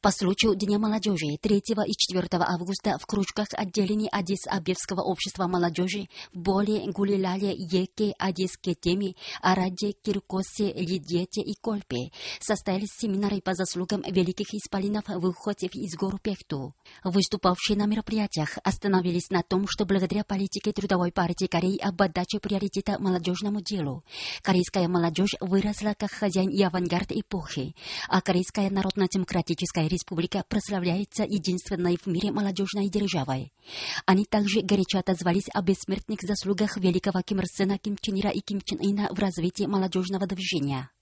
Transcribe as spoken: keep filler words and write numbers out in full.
По случаю Дня молодежи третьего и четвёртого августа в кружках отделений Адис-Абебского общества молодежи в Боле, Гулилале, Еке, Адиске теме, Араде, Киркосе, Лидете и Кольпе состоялись семинары по заслугам великих исполинов выходцев из гор Пехту. Выступавшие на мероприятиях остановились на том, что благодаря политике Трудовой партии Кореи об отдаче приоритета молодежному делу корейская молодежь выросла как хозяин и авангард эпохи, а Корейская Народно-Демократическая Республика прославляется единственной в мире молодежной державой. Они также горячо отозвались о бессмертных заслугах великого Ким Ир Сена, Ким Чен Ира и Ким Чен Ына в развитии молодежного движения.